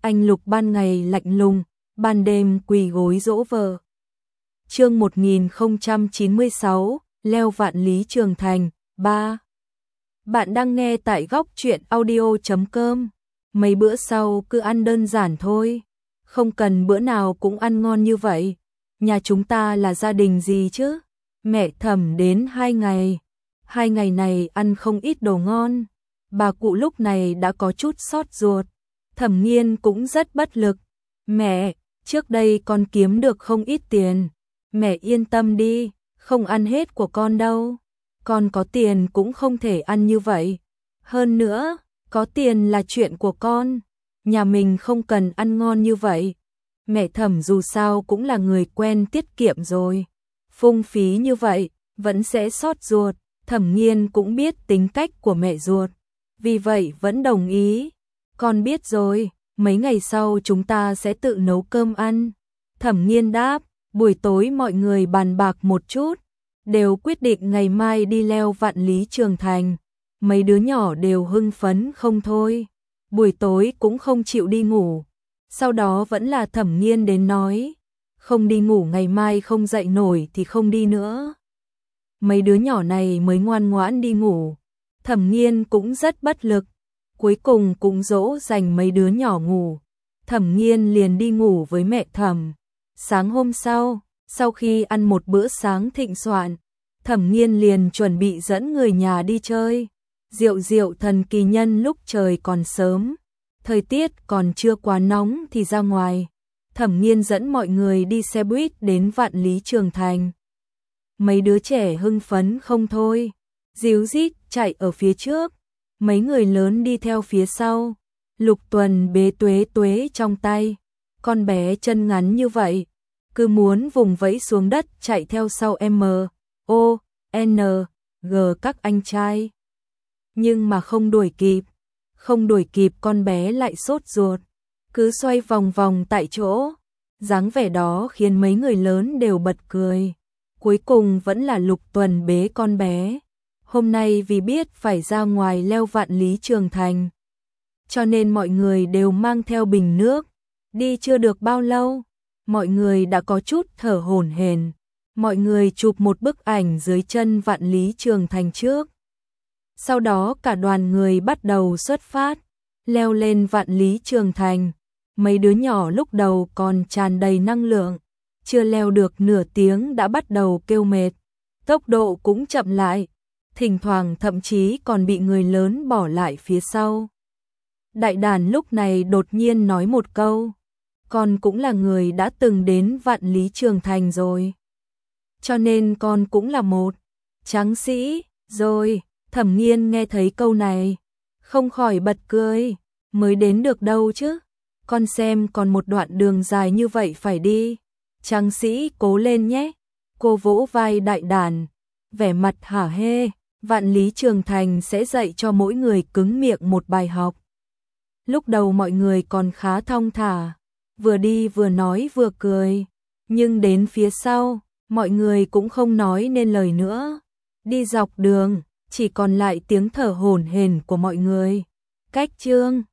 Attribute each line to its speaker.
Speaker 1: Anh Lục ban ngày lạnh lùng, ban đêm quỳ gối dỗ vợ. Chương 1096, leo vạn lý trường thành, 3. Bạn đang nghe tại góc truyện audio.com. Mấy bữa sau cứ ăn đơn giản thôi, không cần bữa nào cũng ăn ngon như vậy. Nhà chúng ta là gia đình gì chứ? Mẹ Thẩm đến 2 ngày. 2 ngày này ăn không ít đồ ngon. Bà cụ lúc này đã có chút xót ruột. Thẩm Nghiên cũng rất bất lực. Mẹ, trước đây con kiếm được không ít tiền. Mẹ yên tâm đi, không ăn hết của con đâu. Con có tiền cũng không thể ăn như vậy. Hơn nữa, có tiền là chuyện của con. Nhà mình không cần ăn ngon như vậy. Mẹ Thẩm dù sao cũng là người quen tiết kiệm rồi. Phung phí như vậy, vẫn sẽ xót ruột. Thẩm Nghiên cũng biết tính cách của mẹ ruột. Vì vậy vẫn đồng ý. Con biết rồi, mấy ngày sau chúng ta sẽ tự nấu cơm ăn. Thẩm Nghiên đáp, buổi tối mọi người bàn bạc một chút. Đều quyết định ngày mai đi leo vạn lý trường thành. Mấy đứa nhỏ đều hưng phấn không thôi. Buổi tối cũng không chịu đi ngủ. Sau đó vẫn là Thẩm Nghiên đến nói. Không đi ngủ ngày mai không dậy nổi thì không đi nữa. Mấy đứa nhỏ này mới ngoan ngoãn đi ngủ. Thẩm Nghiên cũng rất bất lực. Cuối cùng cũng dỗ dành mấy đứa nhỏ ngủ. Thẩm Nghiên liền đi ngủ với mẹ Thẩm. Sáng hôm sau khi ăn một bữa sáng thịnh soạn, Thẩm Nghiên liền chuẩn bị dẫn người nhà đi chơi. Diệu thần kỳ nhân lúc trời còn sớm, thời tiết còn chưa quá nóng thì ra ngoài. Thẩm Nghiên dẫn mọi người đi xe buýt đến vạn lý trường thành. Mấy đứa trẻ hưng phấn không thôi, díu dít chạy ở phía trước, mấy người lớn đi theo phía sau. Lục Tuần bế Tuế Tuế trong tay, con bé chân ngắn như vậy, cứ muốn vùng vẫy xuống đất chạy theo sau M.O.N.G các anh trai. Nhưng mà không đuổi kịp con bé lại sốt ruột, cứ xoay vòng vòng tại chỗ. Dáng vẻ đó khiến mấy người lớn đều bật cười. Cuối cùng vẫn là Lục Tuần bế con bé. Hôm nay vì biết phải ra ngoài leo vạn lý trường thành, cho nên mọi người đều mang theo bình nước. Đi chưa được bao lâu, mọi người đã có chút thở hổn hển. Mọi người chụp một bức ảnh dưới chân vạn lý trường thành trước. Sau đó cả đoàn người bắt đầu xuất phát, leo lên vạn lý trường thành. Mấy đứa nhỏ lúc đầu còn tràn đầy năng lượng, chưa leo được nửa tiếng đã bắt đầu kêu mệt. Tốc độ cũng chậm lại, thỉnh thoảng thậm chí còn bị người lớn bỏ lại phía sau. Đại đàn lúc này đột nhiên nói một câu, con cũng là người đã từng đến vạn lý trường thành rồi, cho nên con cũng là một tráng sĩ rồi. Thẩm Nghiên nghe thấy câu này, không khỏi bật cười. Mới đến được đâu chứ, con xem còn một đoạn đường dài như vậy phải đi. Tráng sĩ cố lên nhé. Cô vỗ vai đại đàn, vẻ mặt hả hê. Vạn lý trường thành sẽ dạy cho mỗi người cứng miệng một bài học. Lúc đầu mọi người còn khá thong thả, vừa đi vừa nói vừa cười. Nhưng đến phía sau, mọi người cũng không nói nên lời nữa. Đi dọc đường, chỉ còn lại tiếng thở hổn hển của mọi người. Cách chương